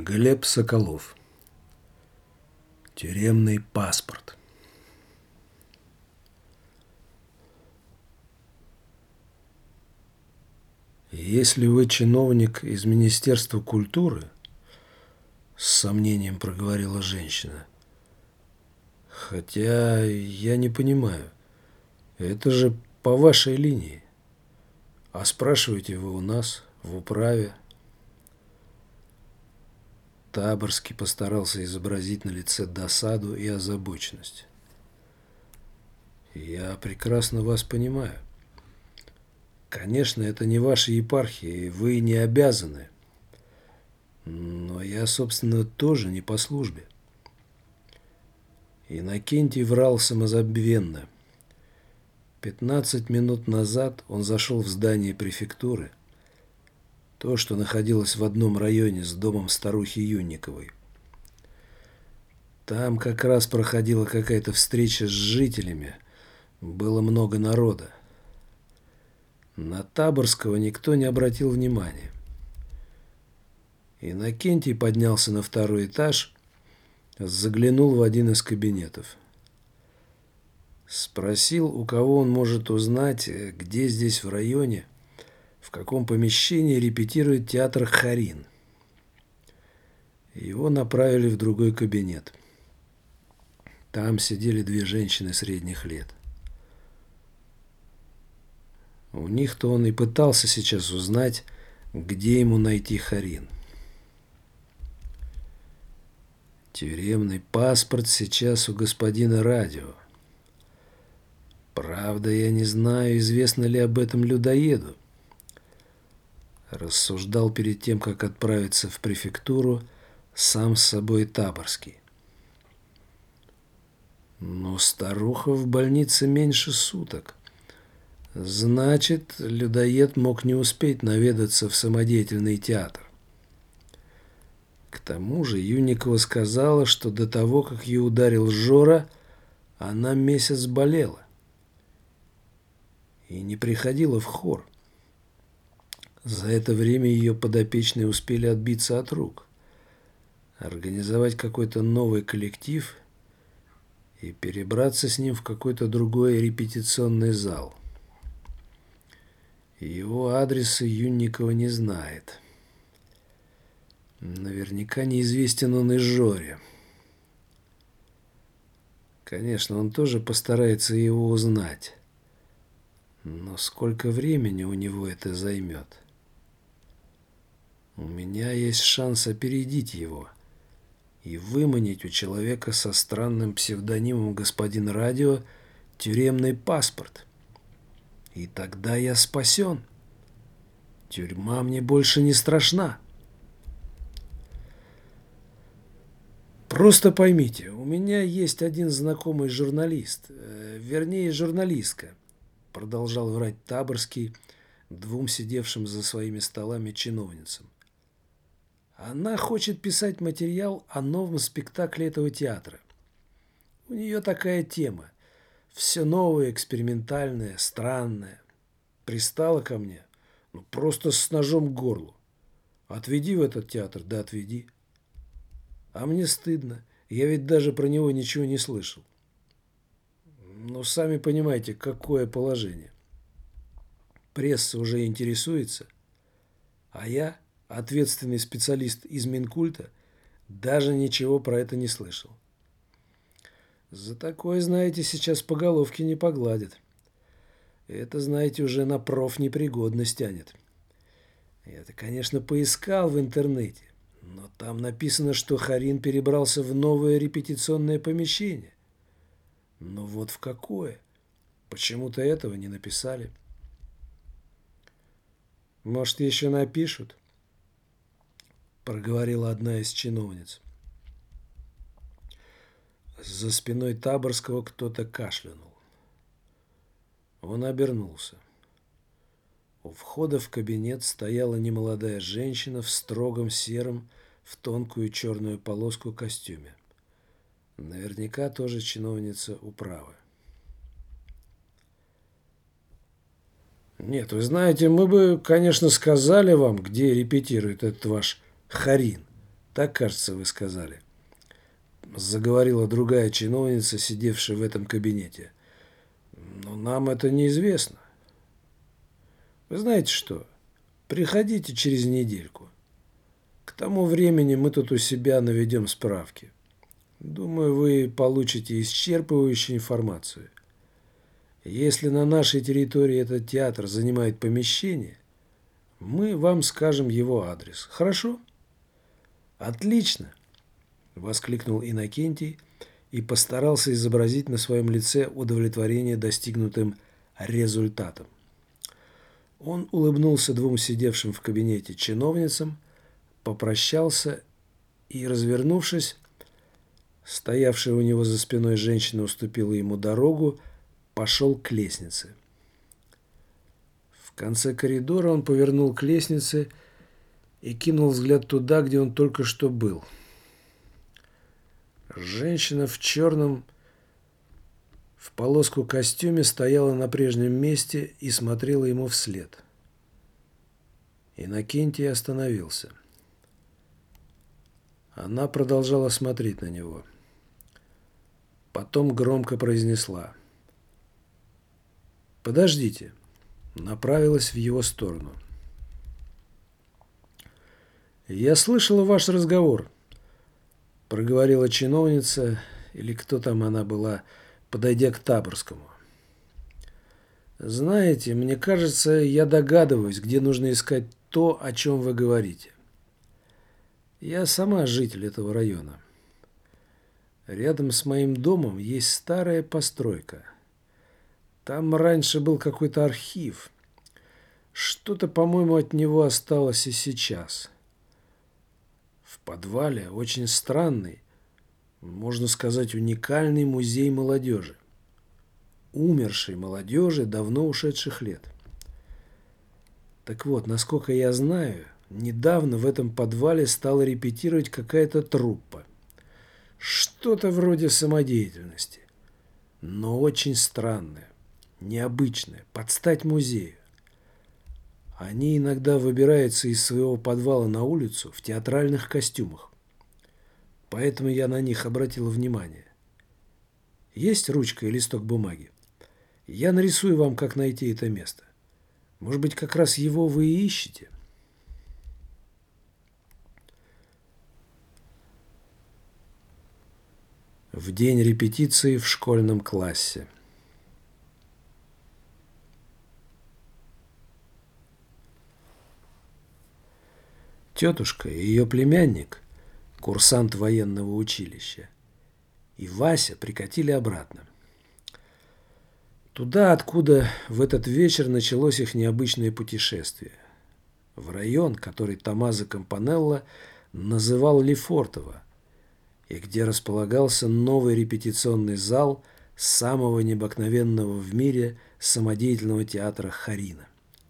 Глеб Соколов. Тюремный паспорт. Если вы чиновник из Министерства культуры, с сомнением проговорила женщина, хотя я не понимаю, это же по вашей линии, а спрашиваете вы у нас, в управе. Таборский постарался изобразить на лице досаду и озабоченность. Я прекрасно вас понимаю. Конечно, это не ваша епархия, и вы не обязаны. Но я, собственно, тоже не по службе. Иннокентий врал самозабвенно. 15 минут назад он зашел в здание префектуры, то, что находилось в одном районе с домом старухи Юнниковой. Там как раз проходила какая-то встреча с жителями, было много народа. На Таборского никто не обратил внимания. Иннокентий поднялся на второй этаж, заглянул в один из кабинетов. Спросил, у кого он может узнать, где здесь в районе, в каком помещении репетирует театр «Харин». Его направили в другой кабинет. Там сидели две женщины средних лет. У них-то он и пытался сейчас узнать, где ему найти «Харин». Тюремный паспорт сейчас у господина Радио. Правда, я не знаю, известно ли об этом людоеду. Рассуждал перед тем, как отправиться в префектуру, сам с собой Таборский. Но старуха в больнице меньше суток. Значит, людоед мог не успеть наведаться в самодеятельный театр. К тому же Юнникова сказала, что до того, как ее ударил Жора, она месяц болела и не приходила в хор. За это время ее подопечные успели отбиться от рук, организовать какой-то новый коллектив и перебраться с ним в какой-то другой репетиционный зал. Его адреса Юнникова не знает. Наверняка неизвестен он и Жоре. Конечно, он тоже постарается его узнать. Но сколько времени у него это займет? У меня есть шанс опередить его и выманить у человека со странным псевдонимом «Господин Радио» тюремный паспорт. И тогда я спасен. Тюрьма мне больше не страшна. Просто поймите, у меня есть один знакомый журналист, вернее журналистка, продолжал врать Таборский двум сидевшим за своими столами чиновницам. Она хочет писать материал о новом спектакле этого театра. У нее такая тема. Все новое, экспериментальное, странное. Пристала ко мне. Просто с ножом к горлу. Отведи в этот театр, да отведи. А мне стыдно. Я ведь даже про него ничего не слышал. Но сами понимаете, какое положение. Пресса уже интересуется. А я, ответственный специалист из Минкульта, даже ничего про это не слышал. За такое, знаете, сейчас по головке не погладят. Это, знаете, уже на профнепригодность тянет. Я-то, конечно, поискал в интернете, но там написано, что Харин перебрался в новое репетиционное помещение. Но вот в какое? Почему-то этого не написали. Может, еще напишут? Проговорила одна из чиновниц. За спиной Таборского кто-то кашлянул. Он обернулся. У входа в кабинет стояла немолодая женщина в строгом сером, в тонкую черную полоску костюме. Наверняка тоже чиновница управы. Нет, вы знаете, мы бы, конечно, сказали вам, где репетирует этот ваш Харин. Так, кажется, вы сказали. Заговорила другая чиновница, сидевшая в этом кабинете. Но нам это неизвестно. Вы знаете что? Приходите через недельку. К тому времени мы тут у себя наведем справки. Думаю, вы получите исчерпывающую информацию. Если на нашей территории этот театр занимает помещение, мы вам скажем его адрес. Хорошо? Отлично! Воскликнул Иннокентий и постарался изобразить на своем лице удовлетворение достигнутым результатом. Он улыбнулся двум сидевшим в кабинете чиновницам, попрощался и, развернувшись, стоявшая у него за спиной женщина уступила ему дорогу, пошел к лестнице. В конце коридора он повернул к лестнице и кинул взгляд туда, где он только что был. Женщина в черном в полоску костюме стояла на прежнем месте и смотрела ему вслед. Иннокентий остановился. Она продолжала смотреть на него. Потом громко произнесла: «Подождите», направилась в его сторону. «Я слышала ваш разговор», — проговорила чиновница, или кто там она была, подойдя к Таборскому. «Знаете, мне кажется, я догадываюсь, где нужно искать то, о чем вы говорите. Я сама житель этого района. Рядом с моим домом есть старая постройка. Там раньше был какой-то архив. Что-то, по-моему, от него осталось и сейчас. В подвале очень странный, можно сказать, уникальный музей молодежи. Умершей молодежи давно ушедших лет. Так вот, насколько я знаю, недавно в этом подвале стала репетировать какая-то труппа. Что-то вроде самодеятельности, но очень странное, необычное, под стать музею. Они иногда выбираются из своего подвала на улицу в театральных костюмах. Поэтому я на них обратила внимание. Есть ручка и листок бумаги? Я нарисую вам, как найти это место. Может быть, как раз его вы и ищете?» В день репетиции в школьном классе. Тетушка и ее племянник, курсант военного училища, и Вася прикатили обратно. Туда, откуда в этот вечер началось их необычное путешествие. В район, который Томмазо Кампанелло называл Лефортово, и где располагался новый репетиционный зал самого необыкновенного в мире самодеятельного театра Харина.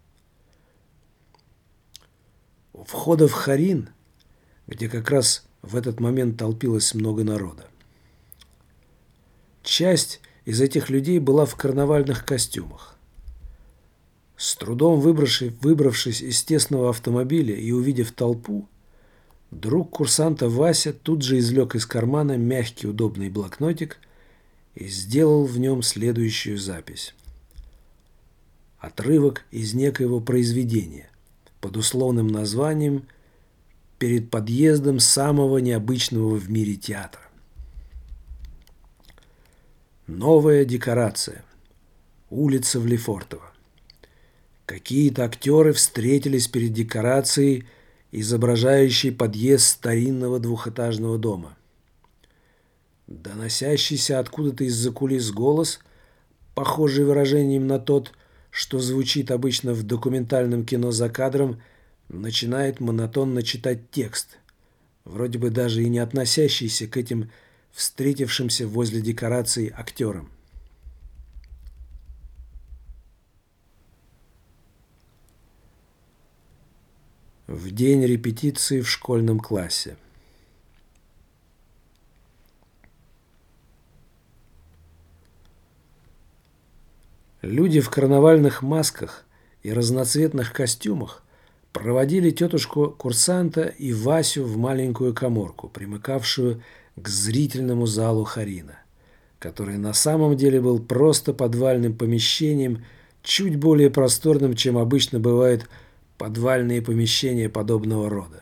У входа в Харин, где как раз в этот момент толпилось много народа. Часть из этих людей была в карнавальных костюмах. С трудом выбравшись из тесного автомобиля и увидев толпу, друг курсанта Вася тут же извлек из кармана мягкий удобный блокнотик и сделал в нем следующую запись. Отрывок из некоего произведения под условным названием «Перед подъездом самого необычного в мире театра». Новая декорация. Улица в Лефортово. Какие-то актеры встретились перед декорацией, изображающей подъезд старинного двухэтажного дома. Доносящийся откуда-то из-за кулис голос, похожий выражением на тот, что звучит обычно в документальном кино за кадром, начинает монотонно читать текст, вроде бы даже и не относящийся к этим встретившимся возле декораций актерам. В день репетиции в школьном классе. Люди в карнавальных масках и разноцветных костюмах проводили тетушку-курсанта и Васю в маленькую каморку, примыкавшую к зрительному залу Харина, который на самом деле был просто подвальным помещением, чуть более просторным, чем обычно бывают подвальные помещения подобного рода.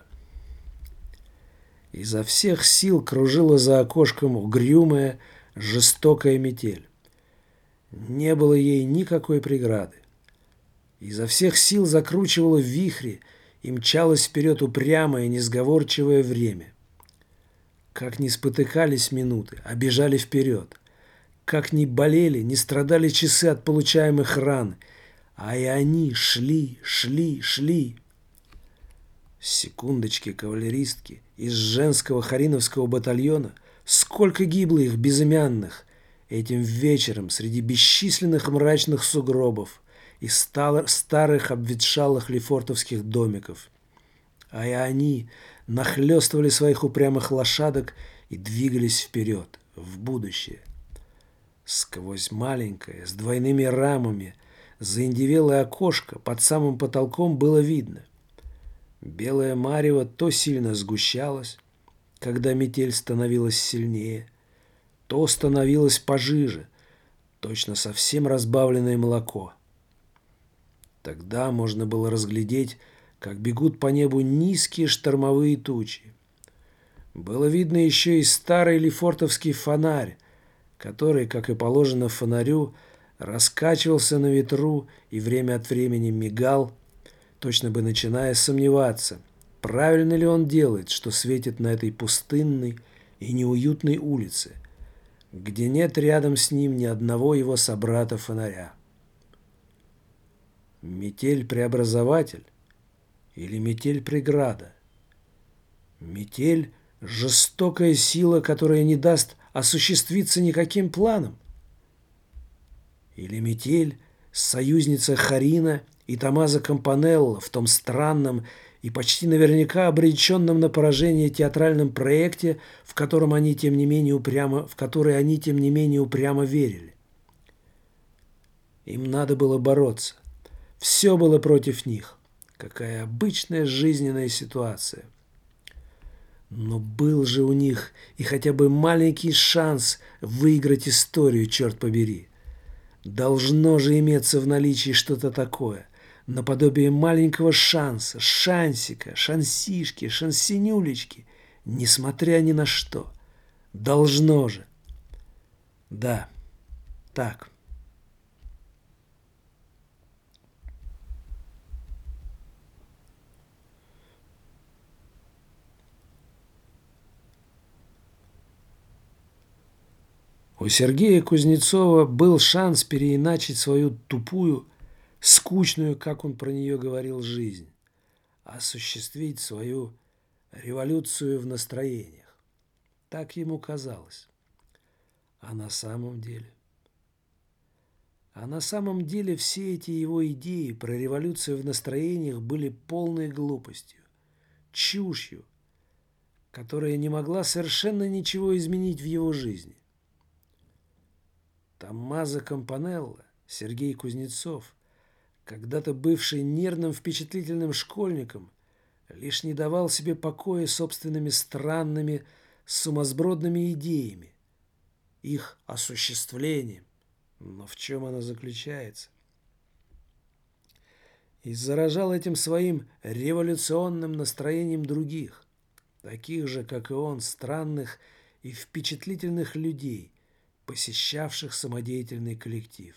Изо всех сил кружила за окошком угрюмая, жестокая метель. Не было ей никакой преграды. Изо всех сил закручивала вихри и мчалось вперед упрямое, несговорчивое время. Как ни спотыкались минуты, а бежали вперед. Как ни болели, не страдали часы от получаемых ран, а и они шли, шли, шли. Секундочки кавалеристки из женского хариновского батальона, сколько гибло их безымянных, этим вечером среди бесчисленных мрачных сугробов и старых обветшалых лефортовских домиков. А и они нахлёстывали своих упрямых лошадок и двигались вперед, в будущее. Сквозь маленькое, с двойными рамами, заиндевелое окошко под самым потолком было видно. Белое марево то сильно сгущалось, когда метель становилась сильнее, то становилось пожиже, точно совсем разбавленное молоко. Тогда можно было разглядеть, как бегут по небу низкие штормовые тучи. Было видно еще и старый лефортовский фонарь, который, как и положено фонарю, раскачивался на ветру и время от времени мигал, точно бы начиная сомневаться, правильно ли он делает, что светит на этой пустынной и неуютной улице, где нет рядом с ним ни одного его собрата-фонаря. Метель-преобразователь или метель-преграда? Метель – жестокая сила, которая не даст осуществиться никаким планам? Или метель – союзница Харина и Томмазо Кампанелло в том странном и почти наверняка обреченном на поражение театральном проекте, в который они, тем не менее, упрямо верили? Им надо было бороться. Все было против них. Какая обычная жизненная ситуация. Но был же у них и хотя бы маленький шанс выиграть историю, черт побери. Должно же иметься в наличии что-то такое, наподобие маленького шанса, шансика, шансишки, шансинюлечки, несмотря ни на что. Должно же. Да, так. У Сергея Кузнецова был шанс переиначить свою тупую, скучную, как он про нее говорил, жизнь, осуществить свою революцию в настроениях. Так ему казалось. А на самом деле? А на самом деле все эти его идеи про революцию в настроениях были полной глупостью, чушью, которая не могла совершенно ничего изменить в его жизни. Томмазо Кампанелло, Сергей Кузнецов, когда-то бывший нервным впечатлительным школьником, лишь не давал себе покоя собственными странными, сумасбродными идеями, их осуществлением. Но в чем оно заключается? И заражал этим своим революционным настроением других, таких же, как и он, странных и впечатлительных людей, посещавших самодеятельный коллектив.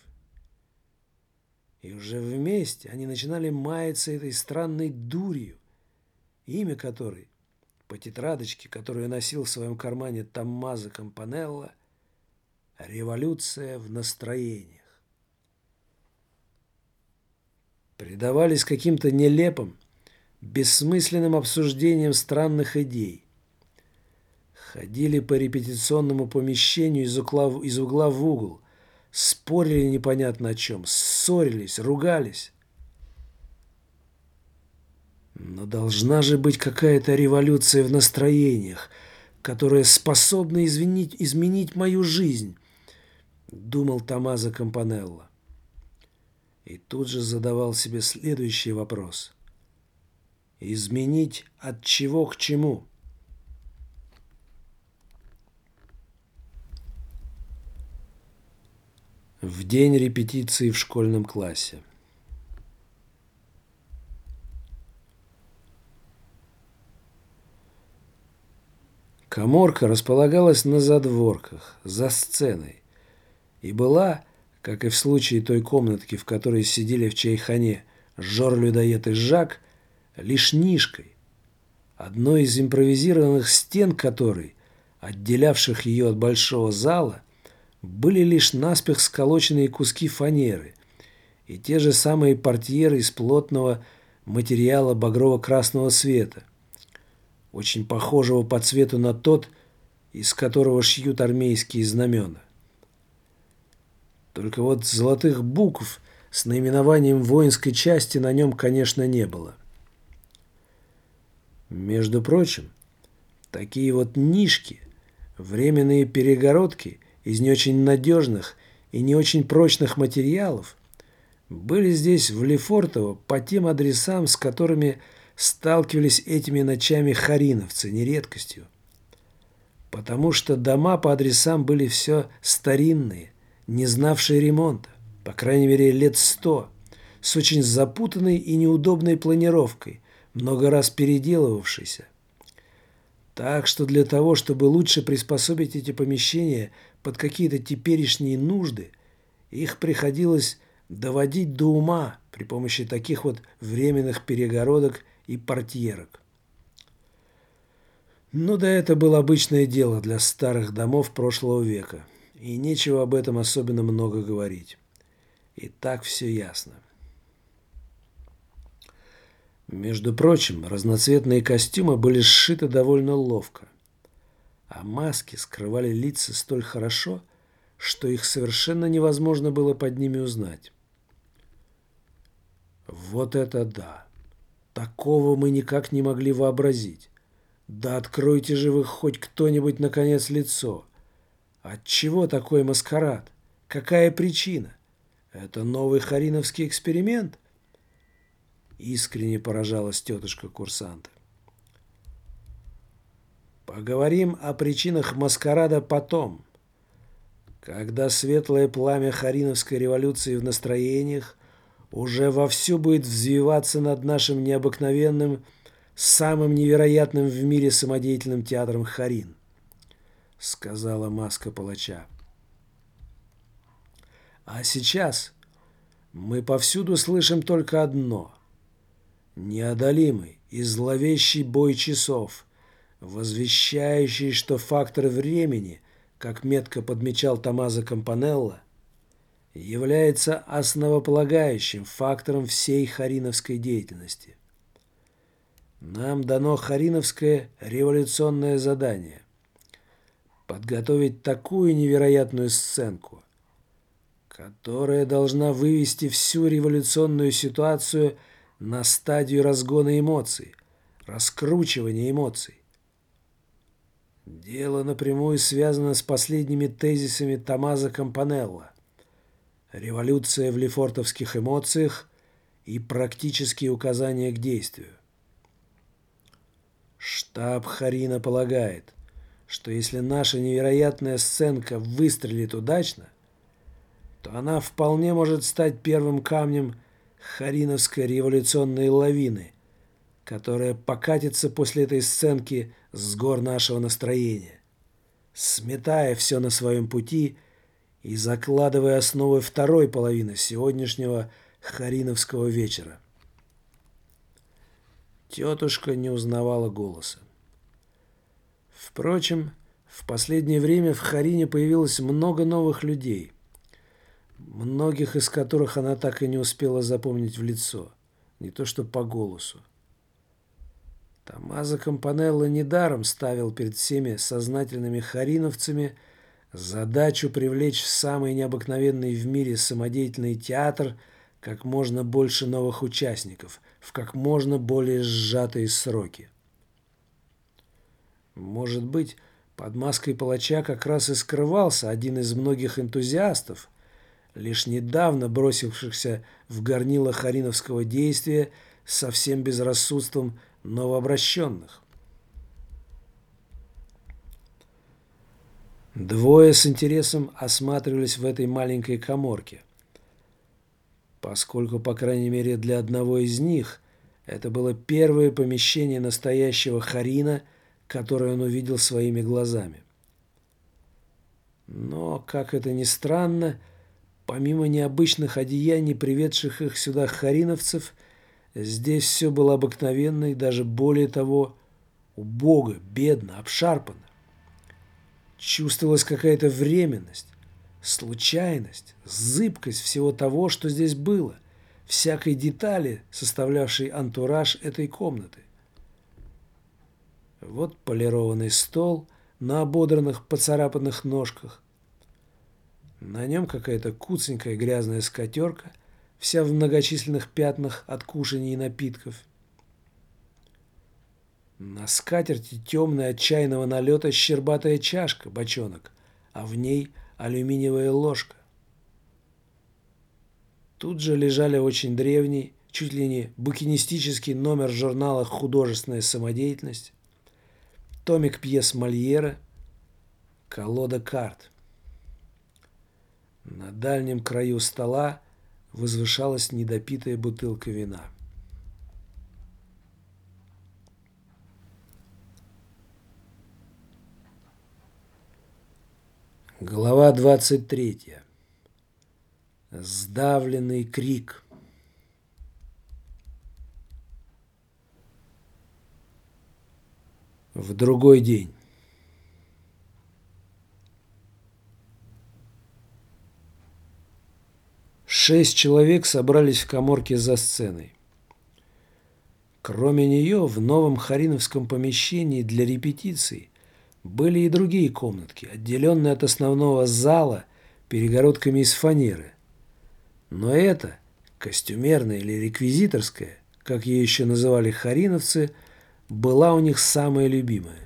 И уже вместе они начинали маяться этой странной дурью, имя которой, по тетрадочке, которую носил в своем кармане Томмазо Кампанелло, «Революция в настроениях». Предавались каким-то нелепым, бессмысленным обсуждениям странных идей. Ходили по репетиционному помещению из угла в угол, спорили непонятно о чем, ссорились, ругались. Но должна же быть какая-то революция в настроениях, которая способна изменить мою жизнь, думал Томмазо Кампанелло. И тут же задавал себе следующий вопрос. изменить от чего к чему. В день репетиции в школьном классе. Каморка располагалась на задворках, за сценой, и была, как и в случае той комнатки, в которой сидели в чайхане Жор-людоед и Жак, лишь нишкой, одной из импровизированных стен которой, отделявших ее от большого зала, были лишь наспех сколоченные куски фанеры и те же самые портьеры из плотного материала багрово-красного цвета, очень похожего по цвету на тот, из которого шьют армейские знамена. Только вот золотых букв с наименованием воинской части на нем, конечно, не было. Между прочим, такие вот нишки, временные перегородки из не очень надежных и не очень прочных материалов были здесь, в Лефортово, по тем адресам, с которыми сталкивались этими ночами хариновцы, не редкостью. Потому что дома по адресам были все старинные, не знавшие ремонта, по крайней мере лет 100, с очень запутанной и неудобной планировкой, много раз переделывавшейся. Так что для того, чтобы лучше приспособить эти помещения под какие-то теперешние нужды, их приходилось доводить до ума при помощи таких вот временных перегородок и портьерок. Ну да, это было обычное дело для старых домов прошлого века, и нечего об этом особенно много говорить. И так все ясно. Между прочим, разноцветные костюмы были сшиты довольно ловко, а маски скрывали лица столь хорошо, что их совершенно невозможно было под ними узнать. Вот это да! Такого мы никак не могли вообразить. Да откройте же вы хоть кто-нибудь наконец лицо. Отчего такой маскарад? Какая причина? Это новый хариновский эксперимент? Искренне поражалась тетушка курсанта. Поговорим о причинах маскарада потом, когда светлое пламя хариновской революции в настроениях уже вовсю будет взвиваться над нашим необыкновенным, самым невероятным в мире самодеятельным театром Харин, сказала маска палача. А сейчас мы повсюду слышим только одно — неодолимый и зловещий бой часов, возвещающий, что фактор времени, как метко подмечал Томмазо Кампанелло, является основополагающим фактором всей хариновской деятельности. Нам дано хариновское революционное задание – подготовить такую невероятную сценку, которая должна вывести всю революционную ситуацию на стадию разгона эмоций, раскручивания эмоций. Дело напрямую связано с последними тезисами Томмазо Кампанелло. Революция в лефортовских эмоциях и практические указания к действию. Штаб Харина полагает, что если наша невероятная сценка выстрелит удачно, то она вполне может стать первым камнем хариновской революционной лавины, которая покатится после этой сценки с гор нашего настроения, сметая все на своем пути и закладывая основы второй половины сегодняшнего хариновского вечера. Тетушка не узнавала голоса. Впрочем, в последнее время в Харине появилось много новых людей, многих из которых она так и не успела запомнить в лицо, не то что по голосу. Томмазо Кампанелло недаром ставил перед всеми сознательными хариновцами задачу привлечь в самый необыкновенный в мире самодеятельный театр как можно больше новых участников в как можно более сжатые сроки. Может быть, под маской палача как раз и скрывался один из многих энтузиастов, лишь недавно бросившихся в горнило хариновского действия со всем безрассудством новообращенных. Двое с интересом осматривались в этой маленькой каморке, поскольку, по крайней мере, для одного из них это было первое помещение настоящего Харина, которое он увидел своими глазами. Но, как это ни странно, помимо необычных одеяний, приведших их сюда хариновцев, здесь все было обыкновенно и даже более того, убого, бедно, обшарпано. Чувствовалась какая-то временность, случайность, зыбкость всего того, что здесь было, всякой детали, составлявшей антураж этой комнаты. Вот полированный стол на ободранных, поцарапанных ножках. На нем какая-то куценькая грязная скатерка, вся в многочисленных пятнах от кушаний и напитков. На скатерти темная от чайного налета щербатая чашка, бочонок, а в ней алюминиевая ложка. Тут же лежали очень древний, чуть ли не букинистический номер журнала «Художественная самодеятельность», томик пьес Мольера, колода карт. На дальнем краю стола возвышалась недопитая бутылка вина. Глава 23. Сдавленный крик. В другой день. Шесть человек собрались в каморке за сценой. Кроме нее, в новом хариновском помещении для репетиций были и другие комнатки, отделенные от основного зала перегородками из фанеры. Но эта, костюмерная или реквизиторская, как ее еще называли хариновцы, была у них самая любимая.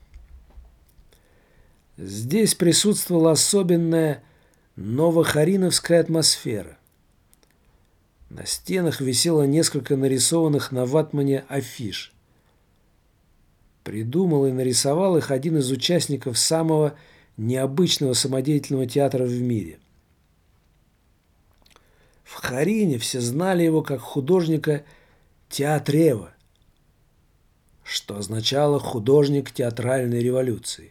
Здесь присутствовала особенная новохариновская атмосфера. На стенах висело несколько нарисованных на ватмане афиш. Придумал и нарисовал их один из участников самого необычного самодеятельного театра в мире. В Харине все знали его как художника Театрева, что означало «художник театральной революции».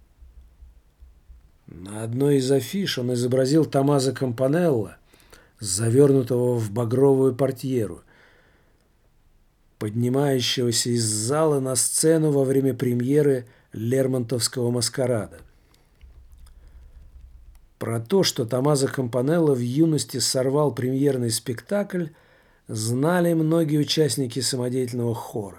На одной из афиш он изобразил Томмазо Кампанелло, завернутого в багровую портьеру, поднимающегося из зала на сцену во время премьеры Лермонтовского «Маскарада». Про то, что Томмазо Кампанелло в юности сорвал премьерный спектакль, знали многие участники самодеятельного хора.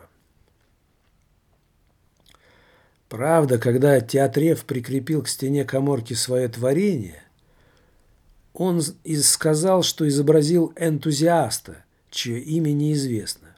Правда, когда Театрев прикрепил к стене каморки свое творение, он сказал, что изобразил энтузиаста, чье имя неизвестно.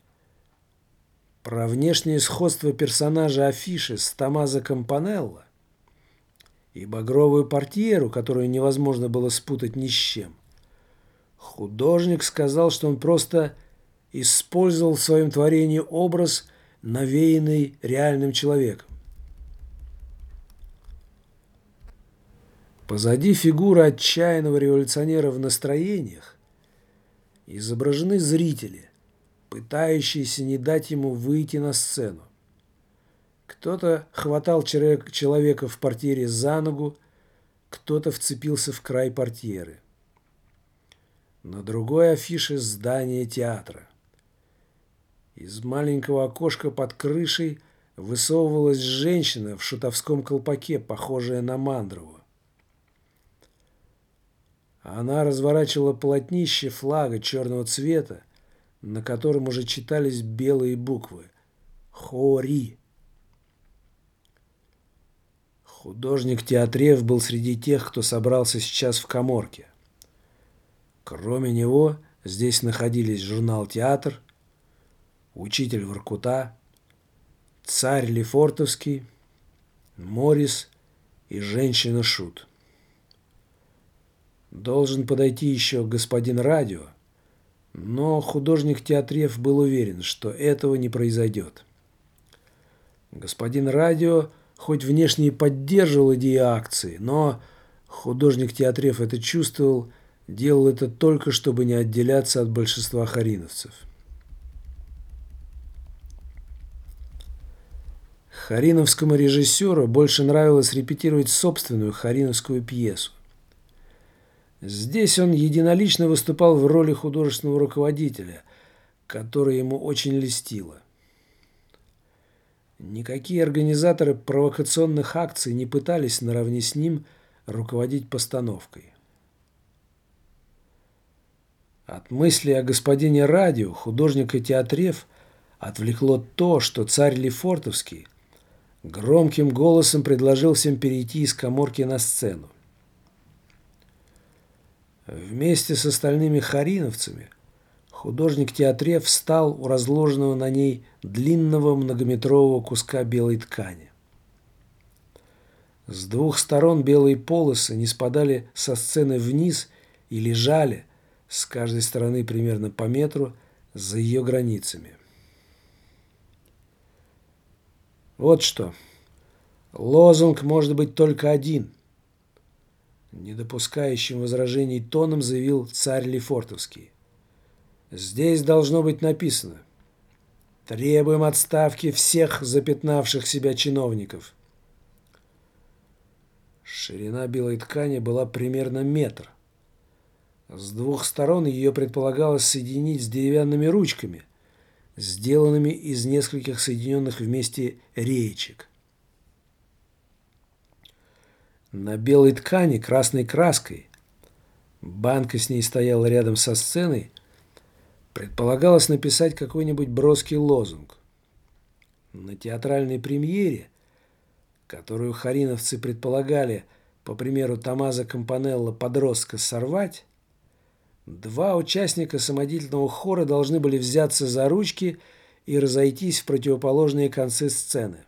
Про внешнее сходство персонажа афиши с Томмазо Кампанелло и багровую портьеру, которую невозможно было спутать ни с чем, художник сказал, что он просто использовал в своем творении образ, навеянный реальным человеком. Позади фигуры отчаянного революционера в настроениях изображены зрители, пытающиеся не дать ему выйти на сцену. Кто-то хватал человека в портьере за ногу, кто-то вцепился в край портьеры. На другой афише здание театра. Из маленького окошка под крышей высовывалась женщина в шутовском колпаке, похожая на Мандрову. Она разворачивала полотнище флага черного цвета, на котором уже читались белые буквы «Хори». Художник Театрев был среди тех, кто собрался сейчас в каморке. Кроме него здесь находились журнал «Театр», учитель Воркута, царь Лефортовский, Морис и женщина-шут. Должен подойти еще господин Радио, Но художник Театрев был уверен, что этого не произойдет. Господин Радио хоть внешне и поддерживал идею акции, но художник Театрев это чувствовал, делал это только, чтобы не отделяться от большинства хариновцев. Хариновскому режиссеру больше нравилось репетировать собственную хариновскую пьесу. Здесь он единолично выступал в роли художественного руководителя, которая ему очень льстила. Никакие организаторы провокационных акций не пытались наравне с ним руководить постановкой. От мысли о господине Радио художника Театрев отвлекло то, что царь Лефортовский громким голосом предложил всем перейти из каморки на сцену. Вместе с остальными хариновцами художник Театрев встал у разложенного на ней длинного многометрового куска белой ткани. С двух сторон белые полосы не спадали со сцены вниз и лежали, с каждой стороны примерно по метру, за ее границами. Вот что. Лозунг может быть только один. Не допускающим возражений тоном заявил царь Лефортовский. Здесь должно быть написано: требуем отставки всех запятнавших себя чиновников. Ширина белой ткани была примерно метр. С двух сторон ее предполагалось соединить с деревянными ручками, сделанными из нескольких соединенных вместе реечек. На белой ткани красной краской, банка с ней стояла рядом со сценой, предполагалось написать какой-нибудь броский лозунг. На театральной премьере, которую хариновцы предполагали, по примеру Томмазо Кампанелло, подростка, сорвать, два участника самодеятельного хора должны были взяться за ручки и разойтись в противоположные концы сцены.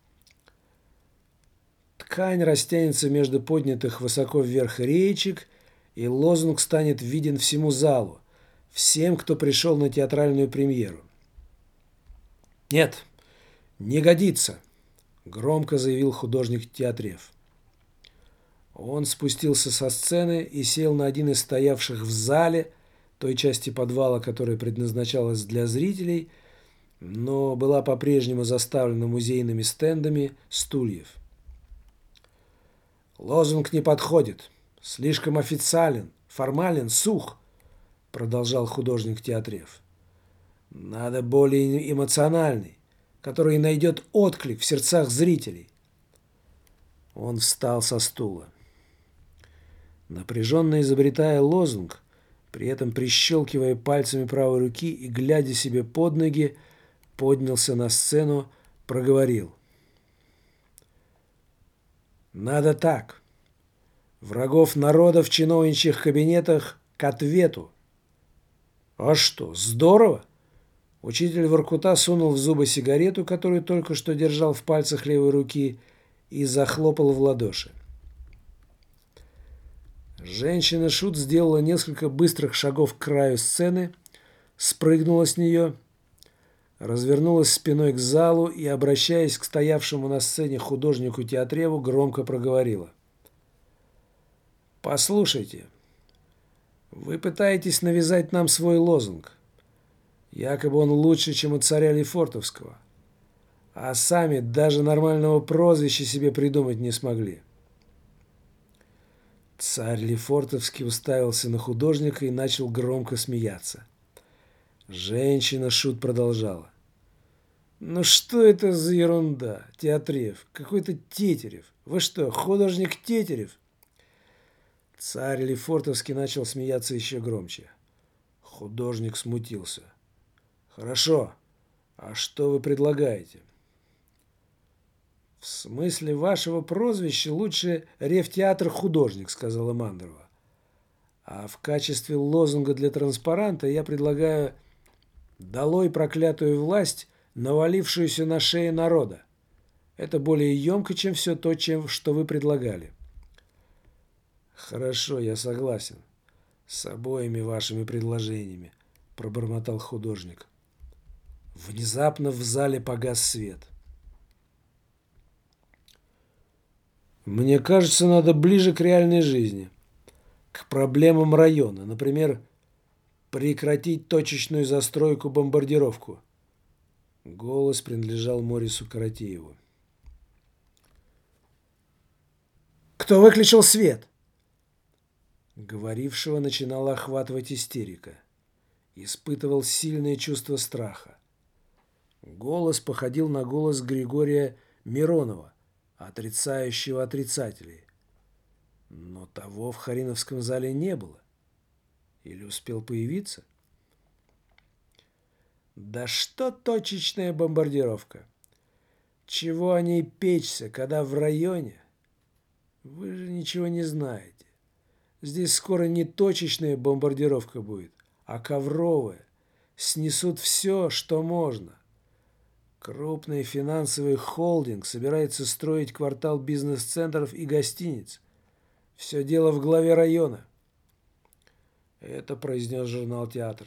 Ткань растянется между поднятых высоко вверх реечек, и лозунг станет виден всему залу, всем, кто пришел на театральную премьеру. «Нет, не годится», — громко заявил художник Театрев. Он спустился со сцены и сел на один из стоявших в зале, той части подвала, которая предназначалась для зрителей, но была по-прежнему заставлена музейными стендами, стульев. «Лозунг не подходит. Слишком официален, формален, сух», — продолжал художник Театрев. «Надо более эмоциональный, который найдет отклик в сердцах зрителей». Он встал со стула. Напряженно изобретая лозунг, при этом прищелкивая пальцами правой руки и глядя себе под ноги, поднялся на сцену, проговорил. «Надо так. Врагов народа в чиновничьих кабинетах к ответу». «А что, здорово?» Учитель Воркута сунул в зубы сигарету, которую только что держал в пальцах левой руки, и захлопал в ладоши. Женщина-шут сделала несколько быстрых шагов к краю сцены, спрыгнула с нее, развернулась спиной к залу и, обращаясь к стоявшему на сцене художнику Театреву, громко проговорила. «Послушайте, вы пытаетесь навязать нам свой лозунг. Якобы он лучше, чем у царя Лефортовского. А сами даже нормального прозвища себе придумать не смогли». Царь Лефортовский уставился на художника и начал громко смеяться. Женщина-шут продолжала. «Ну что это за ерунда, Театрев? Какой-то Тетерев. Вы что, художник Тетерев?» Царь Лефортовский начал смеяться еще громче. Художник смутился. «Хорошо. А что вы предлагаете?» «В смысле вашего прозвища лучше Ревтеатр-художник», — сказала Мандрова. «А в качестве лозунга для транспаранта я предлагаю «Долой проклятую власть, навалившуюся на шеи народа». Это более емко, чем все то, что вы предлагали». «Хорошо, я согласен с обоими вашими предложениями», пробормотал художник. Внезапно в зале погас свет. Мне кажется, надо ближе к реальной жизни, к проблемам района. Например, прекратить точечную застройку-бомбардировку. Голос принадлежал Морису Каратееву. «Кто выключил свет?» Говорившего начинала охватывать истерика. Испытывал сильное чувство страха. Голос походил на голос Григория Миронова, отрицающего отрицателей. Но того в Хариновском зале не было. Или успел появиться? Да что точечная бомбардировка? Чего о ней печься, когда в районе? Вы же ничего не знаете. Здесь скоро не точечная бомбардировка будет, а ковровая. Снесут все, что можно. Крупный финансовый холдинг собирается строить квартал бизнес-центров и гостиниц. Все дело в главе района. Это произнес журнал «Театр».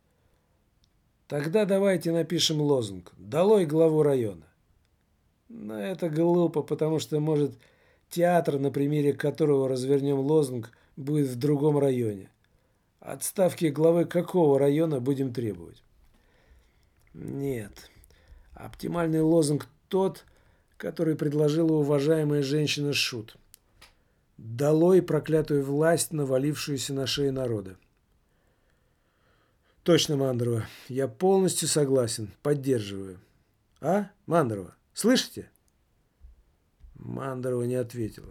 Тогда давайте напишем лозунг «Долой главу района». Но это глупо, потому что, может, театр, на примере которого развернем лозунг, будет в другом районе. Отставки главы какого района будем требовать? Нет. Оптимальный лозунг тот, который предложила уважаемая женщина Шут. «Долой проклятую власть, навалившуюся на шею народа». Точно, Мандрова. Я полностью согласен. Поддерживаю. А, Мандрова, слышите? Мандрова не ответила.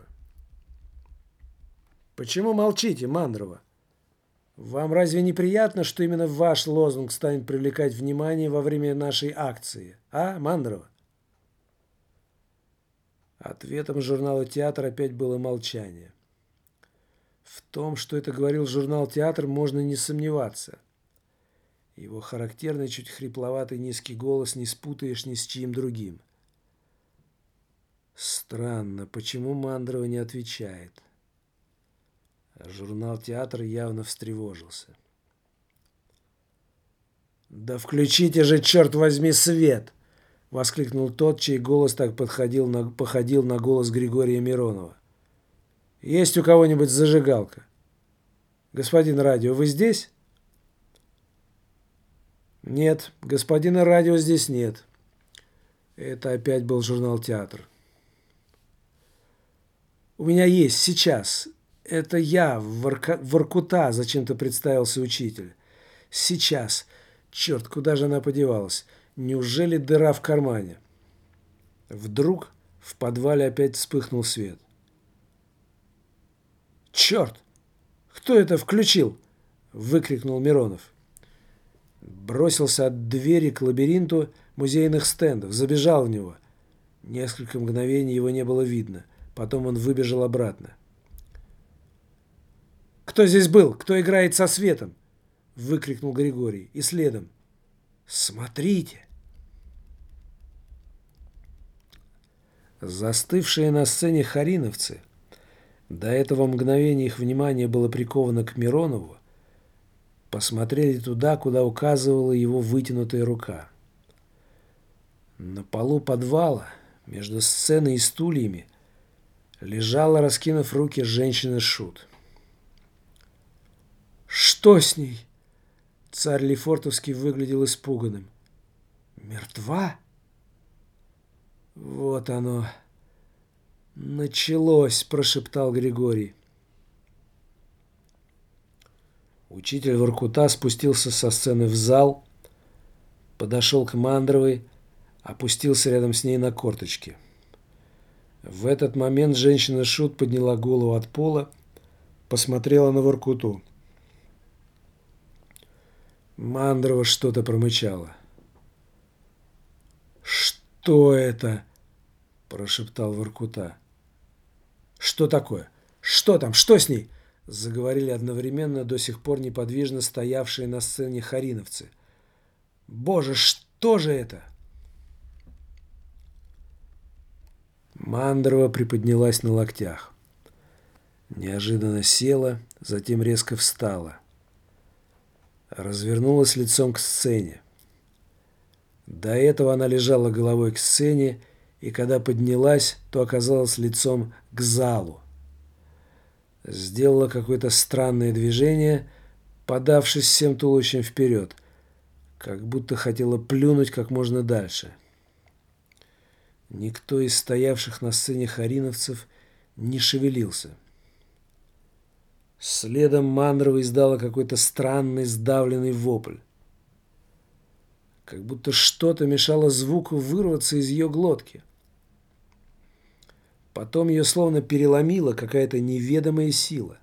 Почему молчите, Мандрова? Вам разве не приятно, что именно ваш лозунг станет привлекать внимание во время нашей акции? А, Мандрова? Ответом журнала «Театр» опять было молчание. В том, что это говорил журнал «Театр», можно не сомневаться. Его характерный, чуть хрипловатый низкий голос не спутаешь ни с чьим другим. Странно, почему Мандрова не отвечает? Журнал «Театр» явно встревожился. «Да включите же, черт возьми, свет!» — воскликнул тот, чей голос так походил на голос Григория Миронова. «Есть у кого-нибудь зажигалка? Господин радио, вы здесь?» «Нет, господина радио здесь нет». Это опять был журнал «Театр». «У меня есть, сейчас. Это я, Воркута», — зачем-то представился учитель. «Сейчас. Черт, куда же она подевалась? Неужели дыра в кармане?» Вдруг в подвале опять вспыхнул свет. «Черт! Кто это включил?» — выкрикнул Миронов. Бросился от двери к лабиринту музейных стендов, забежал в него. Несколько мгновений его не было видно. Потом он выбежал обратно. «Кто здесь был? Кто играет со светом?» — выкрикнул Григорий. И следом: «Смотрите!» Застывшие на сцене хариновцы, до этого мгновения их внимание было приковано к Миронову, посмотрели туда, куда указывала его вытянутая рука. На полу подвала, между сценой и стульями, лежала, раскинув руки, женщина Шут. «Что с ней?» Царь Лефортовский выглядел испуганным. «Мертва?» «Вот оно. Началось», — прошептал Григорий. Учитель Воркута спустился со сцены в зал, подошел к Мандровой, опустился рядом с ней на корточки. В этот момент женщина Шут подняла голову от пола, посмотрела на Воркуту. Мандрова что-то промычала. «Что это?» – прошептал Воркута. «Что такое? Что там? Что с ней?» – заговорили одновременно до сих пор неподвижно стоявшие на сцене хариновцы. «Боже, что же это?» Мандрова приподнялась на локтях. Неожиданно села, затем резко встала. развернулась лицом к сцене. До этого она лежала головой к сцене, и когда поднялась, то оказалась лицом к залу. Сделала какое-то странное движение, подавшись всем туловищем вперед, как будто хотела плюнуть как можно дальше. Никто из стоявших на сцене хариновцев не шевелился. Следом Мандрова издала какой-то странный сдавленный вопль. Как будто что-то мешало звуку вырваться из ее глотки. Потом ее словно переломила какая-то неведомая сила.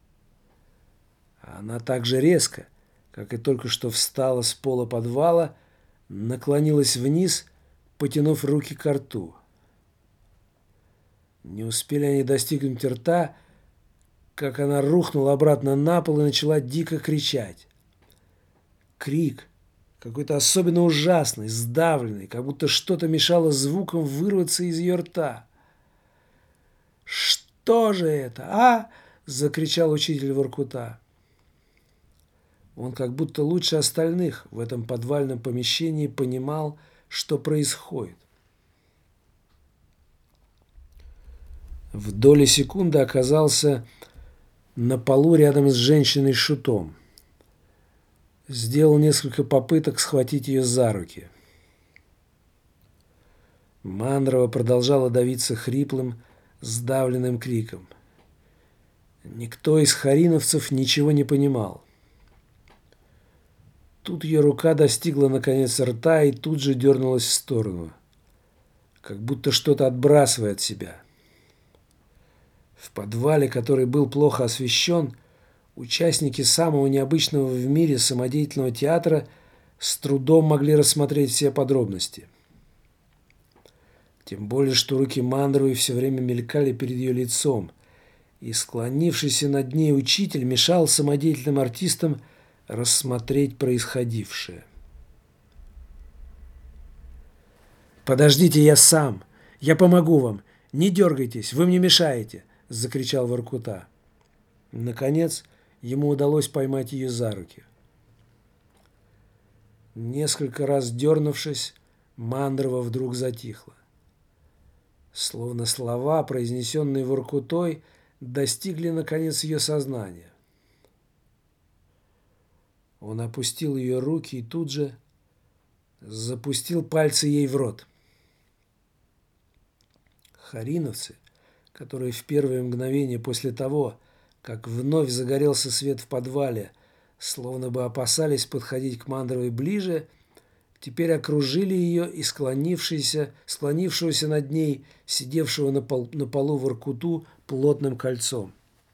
Она так же резко, как и только что встала с пола подвала, наклонилась вниз, потянув руки ко рту. Не успели они достигнуть рта, как она рухнула обратно на пол и начала дико кричать. Крик какой-то особенно ужасный, сдавленный, как будто что-то мешало звукам вырваться из ее рта. «Что же это, а?» – закричал учитель Воркута. Он как будто лучше остальных в этом подвальном помещении понимал, что происходит. В доли секунды оказался на полу рядом с женщиной-шутом. Сделал несколько попыток схватить ее за руки. Мандрова продолжала давиться хриплым, сдавленным криком. Никто из хариновцев ничего не понимал. Тут ее рука достигла наконец рта и тут же дернулась в сторону, как будто что-то отбрасывая от себя. В подвале, который был плохо освещен, участники самого необычного в мире самодеятельного театра с трудом могли рассмотреть все подробности. Тем более, что руки Мандровой все время мелькали перед ее лицом, и склонившийся над ней учитель мешал самодеятельным артистам рассмотреть происходившее. «Подождите, я сам! Я помогу вам! Не дергайтесь, вы мне мешаете!» – закричал Воркута. Наконец, ему удалось поймать ее за руки. Несколько раз дернувшись, Мандрова вдруг затихла. Словно слова, произнесенные Воркутой, достигли наконец ее сознания. Он опустил ее руки и тут же запустил пальцы ей в рот. Хариновцы, которые в первые мгновения после того, как вновь загорелся свет в подвале, словно бы опасались подходить к Мандровой ближе, теперь окружили ее и склонившегося над ней, сидевшего на полу Воркуту плотным кольцом.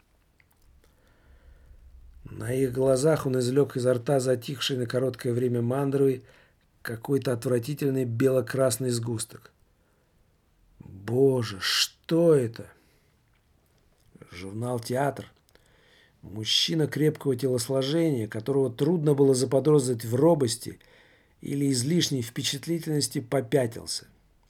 На их глазах он извлек изо рта затихшей на короткое время Мандровой какой-то отвратительный бело-красный сгусток. Боже, что это? Журнал «Театр». Мужчина крепкого телосложения, которого трудно было заподозрить в робости или излишней впечатлительности, попятился.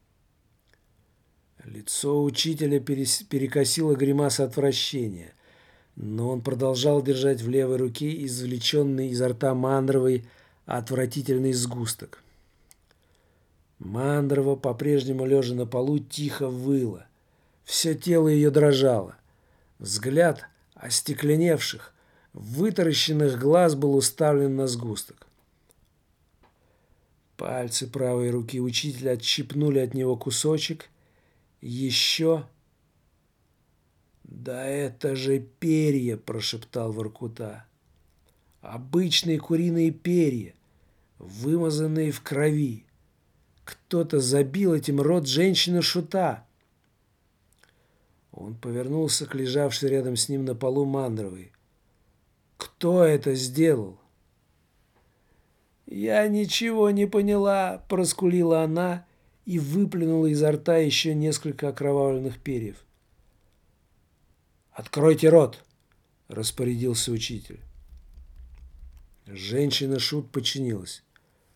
Лицо учителя перекосило гримаса отвращения, но он продолжал держать в левой руке извлеченный изо рта Мандровой отвратительный сгусток. Мандрова, по-прежнему лежа на полу, тихо выла. Все тело ее дрожало. Взгляд остекленевших, вытаращенных глаз был уставлен на сгусток. Пальцы правой руки учителя отщипнули от него кусочек. Еще... «Да это же перья!» – прошептал Воркута. «Обычные куриные перья, вымазанные в крови. Кто-то забил этим рот женщины-шута». Он повернулся к лежавшей рядом с ним на полу Мандровой. «Кто это сделал?» «Я ничего не поняла», – проскулила она и выплюнула изо рта еще несколько окровавленных перьев. «Откройте рот!» – распорядился учитель. Женщина-шут подчинилась.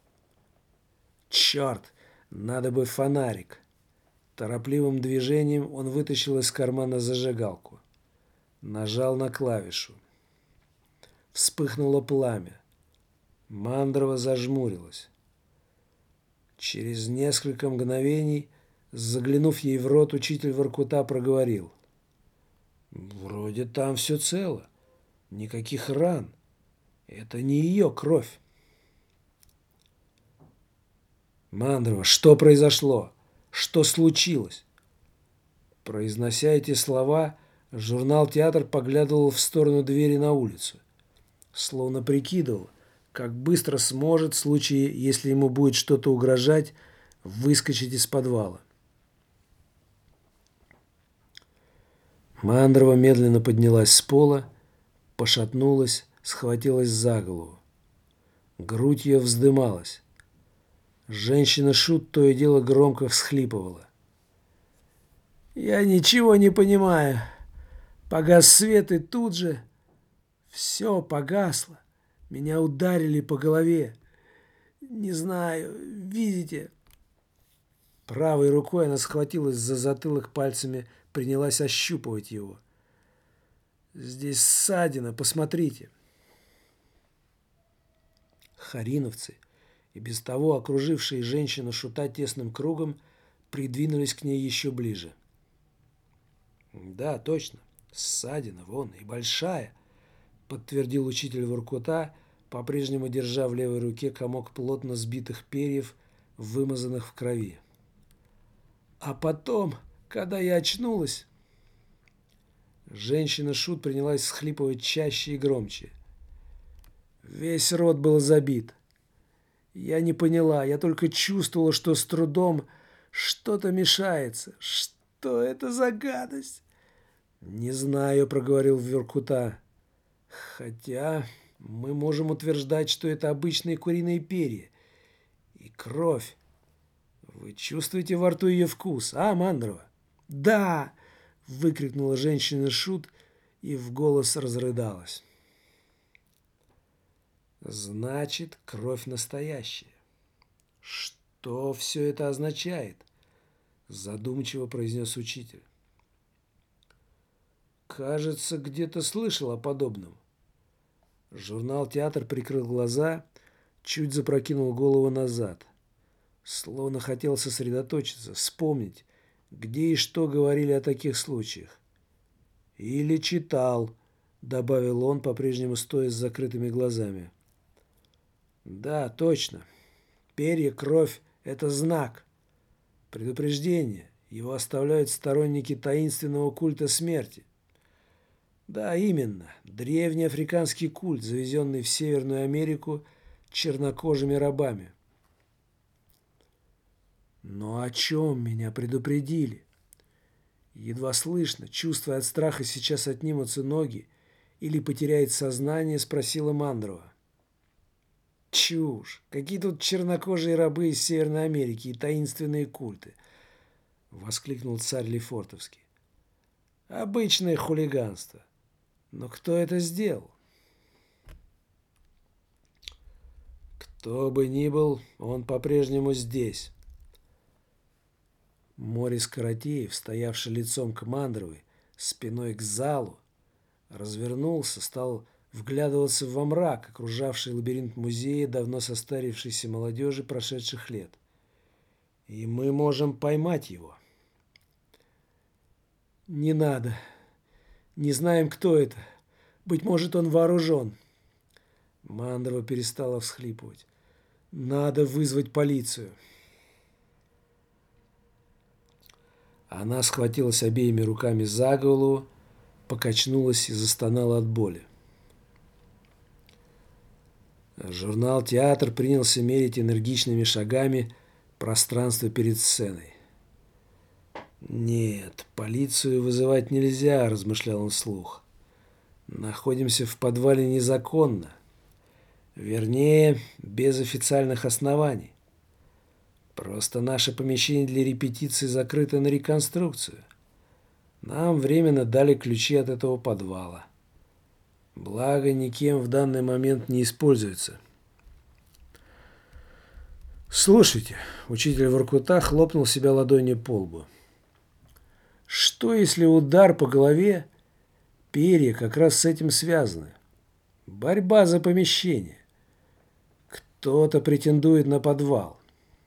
«Черт! Надо бы фонарик!» Торопливым движением он вытащил из кармана зажигалку. Нажал на клавишу. Вспыхнуло пламя. Мандрова зажмурилась. Через несколько мгновений, заглянув ей в рот, учитель Воркута проговорил: «Вроде там все цело. Никаких ран. Это не ее кровь». «Мандрова, что произошло? Что случилось?» Произнося эти слова, журнал «Театр» поглядывал в сторону двери на улицу, словно прикидывал, как быстро сможет, в случае, если ему будет что-то угрожать, выскочить из подвала. Мандрова медленно поднялась с пола, пошатнулась, схватилась за голову. Грудь ее вздымалась. Женщина-шут то и дело громко всхлипывала. «Я ничего не понимаю. Погас свет, и тут же все погасло. Меня ударили по голове. Не знаю, видите?» Правой рукой она схватилась за затылок пальцами, принялась ощупывать его. «Здесь ссадина, посмотрите». Хариновцы, и без того окружившие женщину-шута тесным кругом, придвинулись к ней еще ближе. «Да, точно, ссадина, вон, и большая», — подтвердил учитель Воркута, по-прежнему держа в левой руке комок плотно сбитых перьев, вымазанных в крови. «А потом, когда я очнулась...» Женщина-шут принялась всхлипывать чаще и громче. Весь рот был забит. Я не поняла, я только чувствовала, что с трудом что-то мешается. Что это за гадость? «Не знаю», — проговорил Воркута. «Хотя мы можем утверждать, что это обычные куриные перья. И кровь. Вы чувствуете во рту ее вкус, а, Мандрова?» «Да!» — выкрикнула женщина-шут и в голос разрыдалась. «Значит, кровь настоящая. Что все это означает?» — задумчиво произнес учитель. «Кажется, где-то слышал о подобном». Журнал «Театр» прикрыл глаза, чуть запрокинул голову назад, словно хотел сосредоточиться, вспомнить, где и что говорили о таких случаях. «Или читал», — добавил он, по-прежнему стоя с закрытыми глазами. «Да, точно. Перья, кровь — это знак. Предупреждение. Его оставляют сторонники таинственного культа смерти. Да, именно. Древний африканский культ, завезенный в Северную Америку чернокожими рабами». «Но о чем меня предупредили?» Едва слышно, чувствуя от страха, сейчас отнимутся ноги или потеряет сознание, спросила Мандрова. «Чушь! Какие тут чернокожие рабы из Северной Америки и таинственные культы!» — воскликнул царь Лефортовский. «Обычное хулиганство. Но кто это сделал?» «Кто бы ни был, он по-прежнему здесь». Морис Каратеев, стоявший лицом к Мандровой, спиной к залу, развернулся, стал вглядываться во мрак, окружавший лабиринт музея давно состарившейся молодежи прошедших лет. «И мы можем поймать его». «Не надо. Не знаем, кто это. Быть может, он вооружен». Мандрова перестала всхлипывать. «Надо вызвать полицию». Она схватилась обеими руками за голову, покачнулась и застонала от боли. Журнал «Театр» принялся мерить энергичными шагами пространство перед сценой. «Нет, полицию вызывать нельзя», — размышлял он вслух. «Находимся в подвале незаконно. Вернее, без официальных оснований. Просто наше помещение для репетиции закрыто на реконструкцию. Нам временно дали ключи от этого подвала. Благо, никем в данный момент не используется». «Слушайте», — учитель Воркута хлопнул себя ладонью по лбу. «Что, если удар по голове, перья как раз с этим связаны? Борьба за помещение. Кто-то претендует на подвал.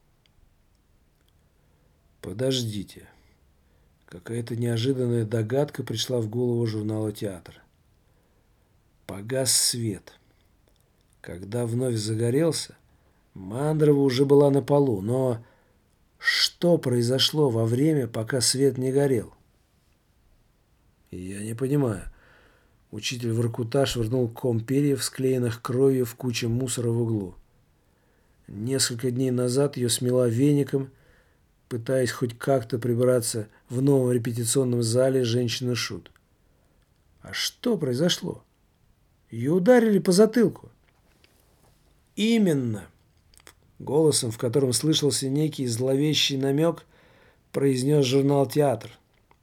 Подождите. Какая-то неожиданная догадка пришла в голову журнала «Театр». Погас свет. Когда вновь загорелся, Мандрова уже была на полу, но что произошло во время, пока свет не горел? Я не понимаю. Учитель Воркута швырнул ком перьев, склеенных кровью в куче мусора в углу. Несколько дней назад ее смела веником, пытаясь хоть как-то прибраться в новом репетиционном зале женщина-шут. А что произошло? Ее ударили по затылку. Именно. Голосом, в котором слышался некий зловещий намек, произнес журнал «Театр».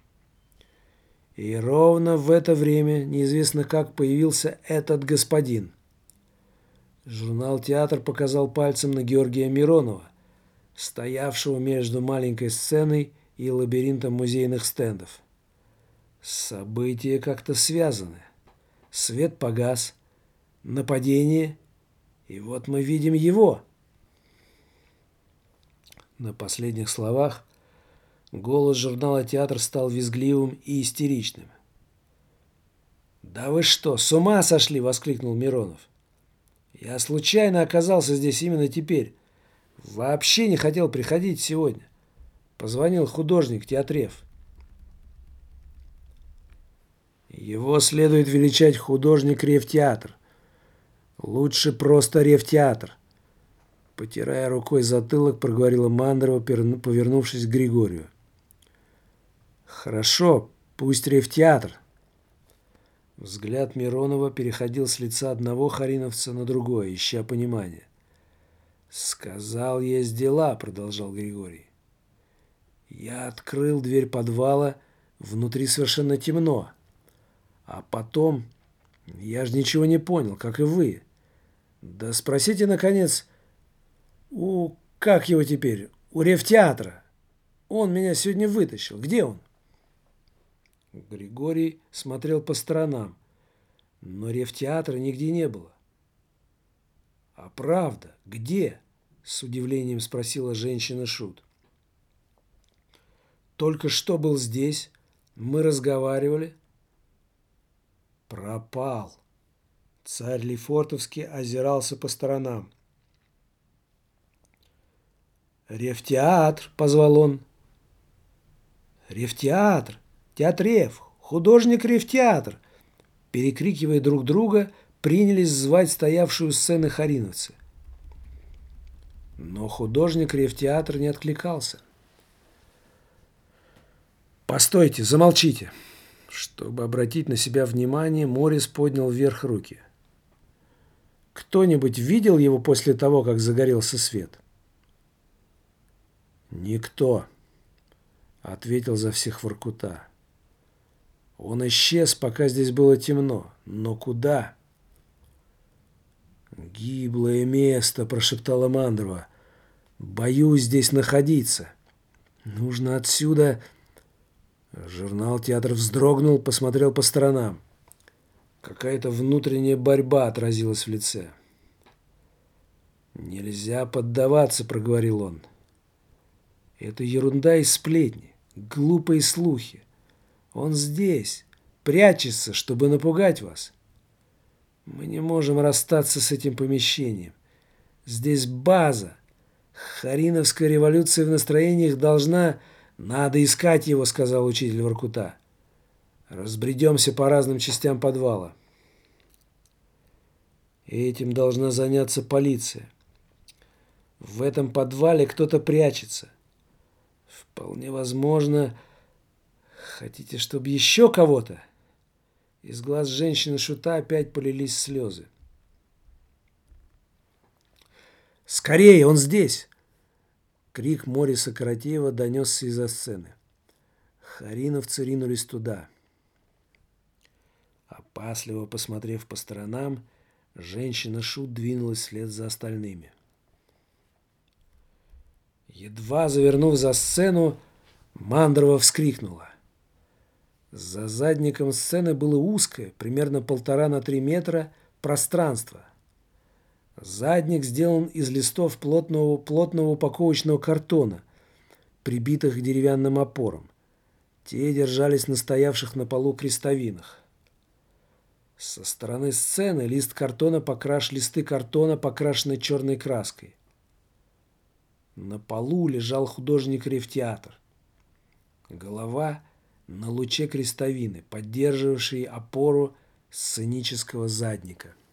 И ровно в это время неизвестно как появился этот господин. Журнал «Театр» показал пальцем на Георгия Миронова, стоявшего между маленькой сценой и лабиринтом музейных стендов. События как-то связаны. Свет погас, нападение, и вот мы видим его. На последних словах голос журнала «Театр» стал визгливым и истеричным. «Да вы что, с ума сошли!» — воскликнул Миронов. «Я случайно оказался здесь именно теперь. Вообще не хотел приходить сегодня. Позвонил художник Театрев». Его следует величать художник Ревтеатр. Лучше просто Ревтеатр. Потирая рукой затылок, проговорила Мандрова, повернувшись к Григорию. «Хорошо, пусть Ревтеатр». Взгляд Миронова переходил с лица одного хариновца на другое, ища понимания. «Сказал, есть дела», — продолжал Григорий. «Я открыл дверь подвала, внутри совершенно темно. А потом, я же ничего не понял, как и вы. Да спросите, наконец, как его теперь, у Ревтеатра. Он меня сегодня вытащил. Где он?» Григорий смотрел по сторонам, но Ревтеатра нигде не было. «А правда, где?» — с удивлением спросила женщина-шут. «Только что был здесь, мы разговаривали». «Пропал». Царь Лефортовский озирался по сторонам. «Ревтеатр!» — позвал он. «Ревтеатр! Театрев! Художник Ревтеатр!» Перекрикивая друг друга, принялись звать стоявшую у сцены хариновцы. Но художник Ревтеатр не откликался. «Постойте, замолчите!» Чтобы обратить на себя внимание, Морис поднял вверх руки. «Кто-нибудь видел его после того, как загорелся свет?» «Никто», — ответил за всех Воркута. «Он исчез, пока здесь было темно. Но куда?» «Гиблое место», — прошептала Мандрова. «Боюсь здесь находиться. Нужно отсюда...» Журнал «Театр» вздрогнул, посмотрел по сторонам. Какая-то внутренняя борьба отразилась в лице. «Нельзя поддаваться», — проговорил он. «Это ерунда и сплетни, глупые слухи. Он здесь, прячется, чтобы напугать вас. Мы не можем расстаться с этим помещением. Здесь база. Хариновская революция в настроениях должна... «Надо искать его», — сказал учитель Воркута. «Разбредемся по разным частям подвала. Этим должна заняться полиция. В этом подвале кто-то прячется. Вполне возможно... Хотите, чтобы еще кого-то?» Из глаз женщины-шута опять полились слезы. «Скорее, он здесь!» Крик Мориса Каратеева донесся из-за сцены. Хариновцы ринулись туда. Опасливо посмотрев по сторонам, женщина-шут двинулась вслед за остальными. Едва завернув за сцену, Мандрова вскрикнула. За задником сцены было узкое, примерно 1,5 на 3 метра, пространство. Задник сделан из листов плотного упаковочного картона, прибитых к деревянным опорам. Те держались на стоявших на полу крестовинах. Со стороны сцены листы картона покрашены черной краской. На полу лежал художник-рефтеатр. Голова на луче крестовины, поддерживавшей опору сценического задника.